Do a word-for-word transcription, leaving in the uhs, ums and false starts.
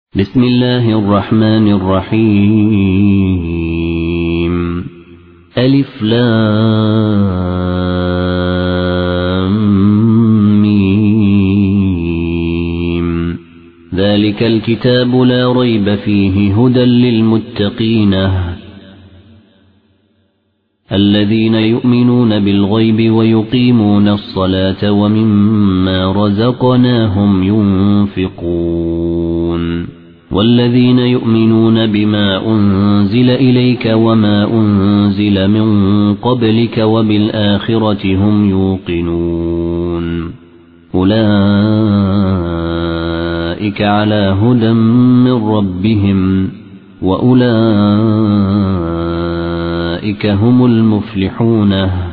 بسم الله الرحمن الرحيم ألف لام ميم ذلك الكتاب لا ريب فيه هدى للمتقين الذين يؤمنون بالغيب ويقيمون الصلاة ومما رزقناهم ينفقون والذين يؤمنون بما أنزل إليك وما أنزل من قبلك وبالآخرة هم يوقنون أولئك على هدى من ربهم وأولئك هم المفلحون